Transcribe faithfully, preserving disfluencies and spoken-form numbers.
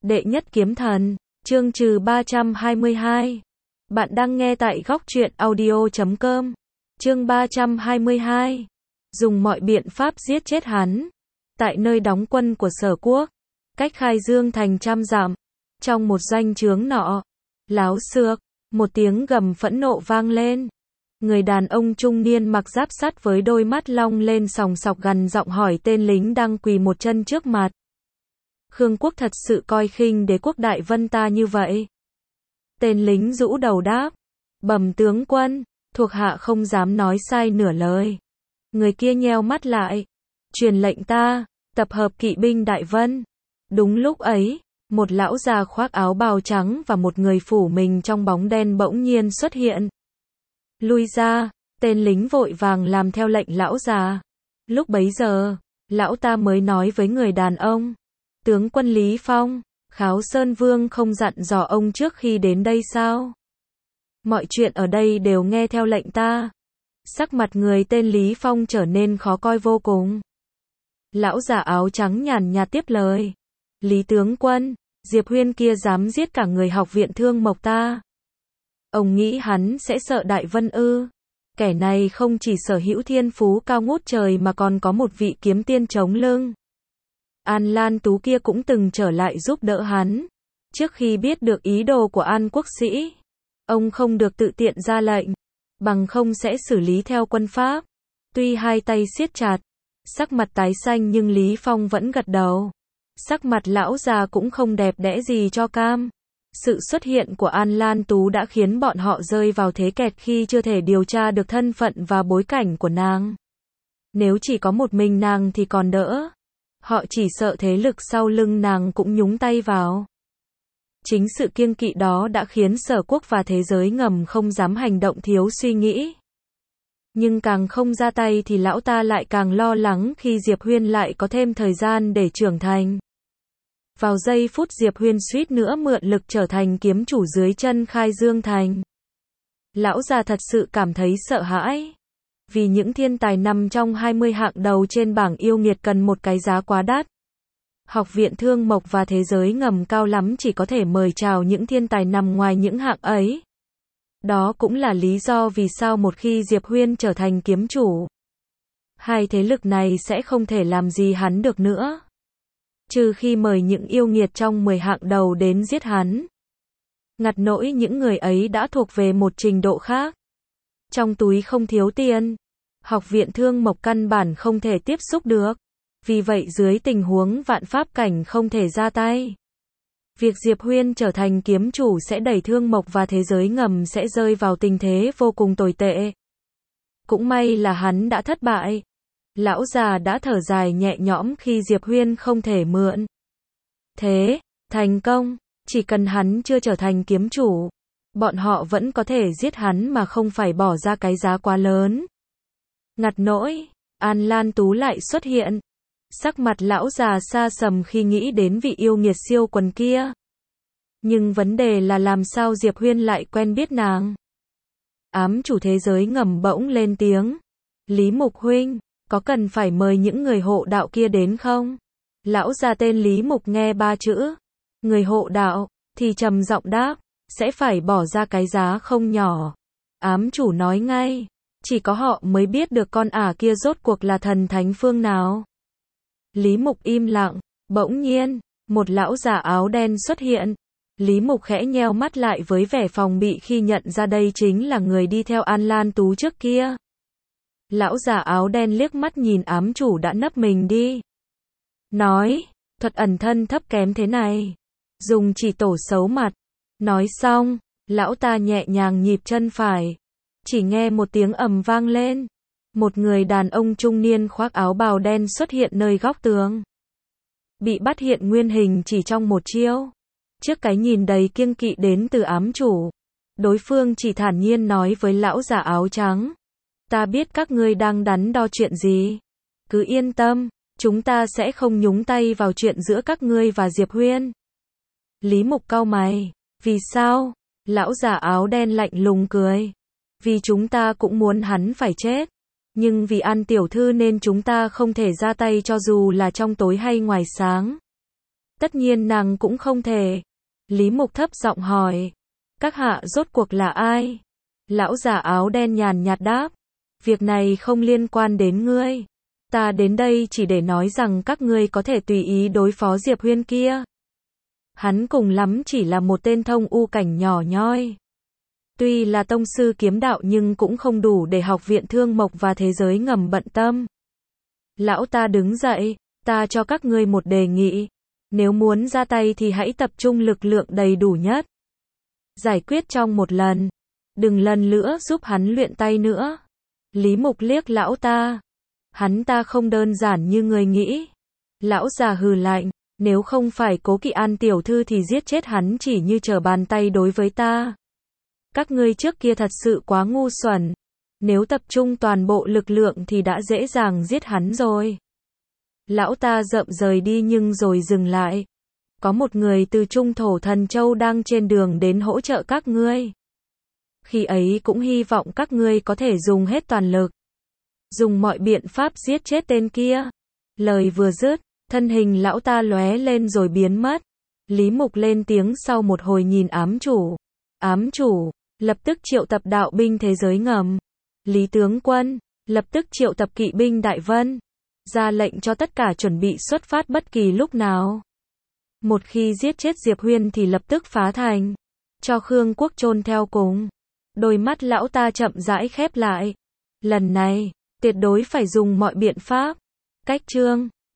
Đệ nhất kiếm thần, chương trừ ba trăm hai mươi hai. Bạn đang nghe tại góc truyện audio chấm com. Chương ba trăm hai mươi hai. Dùng mọi biện pháp giết chết hắn. Tại nơi đóng quân của Sở Quốc, cách Khai Dương thành trăm dặm, trong một doanh trướng nọ, láo xược, một tiếng gầm phẫn nộ vang lên. Người đàn ông trung niên mặc giáp sắt với đôi mắt long lên sòng sọc gằn giọng hỏi tên lính đang quỳ một chân trước mặt. Khương Quốc thật sự coi khinh đế quốc Đại Vân ta như vậy? Tên lính rũ đầu đáp. Bẩm tướng quân, thuộc hạ không dám nói sai nửa lời. Người kia nheo mắt lại. Truyền lệnh ta, tập hợp kỵ binh Đại Vân. Đúng lúc ấy, một lão già khoác áo bào trắng và một người phủ mình trong bóng đen bỗng nhiên xuất hiện. Lui ra, tên lính vội vàng làm theo lệnh lão già. Lúc bấy giờ, lão ta mới nói với người đàn ông. Tướng quân Lý Phong, Kháo Sơn Vương không dặn dò ông trước khi đến đây sao? Mọi chuyện ở đây đều nghe theo lệnh ta. Sắc mặt người tên Lý Phong trở nên khó coi vô cùng. Lão già áo trắng nhàn nhạt tiếp lời. Lý tướng quân, Diệp Huyên kia dám giết cả người học viện Thương Mộc ta. Ông nghĩ hắn sẽ sợ Đại Vân ư? Kẻ này không chỉ sở hữu thiên phú cao ngút trời mà còn có một vị kiếm tiên chống lưng. An Lan Tú kia cũng từng trở lại giúp đỡ hắn. Trước khi biết được ý đồ của An Quốc Sĩ, ông không được tự tiện ra lệnh, bằng không sẽ xử lý theo quân pháp. Tuy hai tay siết chặt, sắc mặt tái xanh nhưng Lý Phong vẫn gật đầu. Sắc mặt lão già cũng không đẹp đẽ gì cho cam. Sự xuất hiện của An Lan Tú đã khiến bọn họ rơi vào thế kẹt khi chưa thể điều tra được thân phận và bối cảnh của nàng. Nếu chỉ có một mình nàng thì còn đỡ. Họ chỉ sợ thế lực sau lưng nàng cũng nhúng tay vào. Chính sự kiêng kỵ đó đã khiến Sở Quốc và thế giới ngầm không dám hành động thiếu suy nghĩ. Nhưng càng không ra tay thì lão ta lại càng lo lắng khi Diệp Huyên lại có thêm thời gian để trưởng thành. Vào giây phút Diệp Huyên suýt nữa mượn lực trở thành kiếm chủ dưới chân Khai Dương thành, lão già thật sự cảm thấy sợ hãi. Vì những thiên tài nằm trong hai mươi hạng đầu trên bảng yêu nghiệt cần một cái giá quá đắt. Học viện Thương Mộc và thế giới ngầm cao lắm chỉ có thể mời chào những thiên tài nằm ngoài những hạng ấy. Đó cũng là lý do vì sao một khi Diệp Huyên trở thành kiếm chủ, hai thế lực này sẽ không thể làm gì hắn được nữa. Trừ khi mời những yêu nghiệt trong mười hạng đầu đến giết hắn. Ngặt nỗi những người ấy đã thuộc về một trình độ khác. Trong túi không thiếu tiền, học viện Thương Mộc căn bản không thể tiếp xúc được. Vì vậy dưới tình huống vạn pháp cảnh không thể ra tay. Việc Diệp Huyên trở thành kiếm chủ sẽ đẩy Thương Mộc và thế giới ngầm sẽ rơi vào tình thế vô cùng tồi tệ. Cũng may là hắn đã thất bại. Lão già đã thở dài nhẹ nhõm khi Diệp Huyên không thể mượn. Thế, thành công, chỉ cần hắn chưa trở thành kiếm chủ, bọn họ vẫn có thể giết hắn mà không phải bỏ ra cái giá quá lớn. Ngặt nỗi, An Lan Tú lại xuất hiện. Sắc mặt lão già xa sầm khi nghĩ đến vị yêu nghiệt siêu quần kia. Nhưng vấn đề là làm sao Diệp Huyên lại quen biết nàng. Ám chủ thế giới ngầm bỗng lên tiếng. Lý Mục huynh, có cần phải mời những người hộ đạo kia đến không? Lão già tên Lý Mục nghe ba chữ người hộ đạo thì trầm giọng đáp, sẽ phải bỏ ra cái giá không nhỏ. Ám chủ nói ngay, chỉ có họ mới biết được con ả kia rốt cuộc là thần thánh phương nào. Lý Mục im lặng, bỗng nhiên, một lão già áo đen xuất hiện. Lý Mục khẽ nheo mắt lại với vẻ phòng bị khi nhận ra đây chính là người đi theo An Lan Tú trước kia. Lão già áo đen liếc mắt nhìn ám chủ đã nấp mình đi. Nói, thuật ẩn thân thấp kém thế này, dùng chỉ tổ xấu mặt. Nói xong, lão ta nhẹ nhàng nhịp chân phải. Chỉ nghe một tiếng ầm vang lên. Một người đàn ông trung niên khoác áo bào đen xuất hiện nơi góc tường. Bị bắt hiện nguyên hình chỉ trong một chiêu. Trước cái nhìn đầy kiêng kỵ đến từ ám chủ, đối phương chỉ thản nhiên nói với lão già áo trắng. Ta biết các ngươi đang đắn đo chuyện gì. Cứ yên tâm, chúng ta sẽ không nhúng tay vào chuyện giữa các ngươi và Diệp Huyên. Lý Mục cau mày. Vì sao? Lão già áo đen lạnh lùng cười. Vì chúng ta cũng muốn hắn phải chết. Nhưng vì An tiểu thư nên chúng ta không thể ra tay cho dù là trong tối hay ngoài sáng. Tất nhiên nàng cũng không thể. Lý Mục thấp giọng hỏi. Các hạ rốt cuộc là ai? Lão già áo đen nhàn nhạt đáp. Việc này không liên quan đến ngươi. Ta đến đây chỉ để nói rằng các ngươi có thể tùy ý đối phó Diệp Huyên kia. Hắn cùng lắm chỉ là một tên thông u cảnh nhỏ nhoi. Tuy là tông sư kiếm đạo nhưng cũng không đủ để học viện thương mộc và thế giới ngầm bận tâm. Lão ta đứng dậy, ta cho các ngươi một đề nghị. Nếu muốn ra tay thì hãy tập trung lực lượng đầy đủ nhất. Giải quyết trong một lần. Đừng lần nữa giúp hắn luyện tay nữa. Lý Mục liếc lão ta. Hắn ta không đơn giản như người nghĩ. Lão già hừ lạnh. Nếu không phải Cố Kỵ An tiểu thư thì giết chết hắn chỉ như trở bàn tay đối với ta. Các ngươi trước kia thật sự quá ngu xuẩn. Nếu tập trung toàn bộ lực lượng thì đã dễ dàng giết hắn rồi. Lão ta rậm rời đi nhưng rồi dừng lại. Có một người từ Trung Thổ Thần Châu đang trên đường đến hỗ trợ các ngươi. Khi ấy cũng hy vọng các ngươi có thể dùng hết toàn lực. Dùng mọi biện pháp giết chết tên kia. Lời vừa dứt, thân hình lão ta lóe lên rồi biến mất. Lý Mục lên tiếng sau một hồi nhìn ám chủ. Ám chủ, lập tức triệu tập đạo binh thế giới ngầm. Lý tướng quân, lập tức triệu tập kỵ binh Đại Vân. Ra lệnh cho tất cả chuẩn bị xuất phát bất kỳ lúc nào. Một khi giết chết Diệp Huyên thì lập tức phá thành. Cho Khương Quốc chôn theo cùng. Đôi mắt lão ta chậm rãi khép lại. Lần này, tuyệt đối phải dùng mọi biện pháp. Cách chương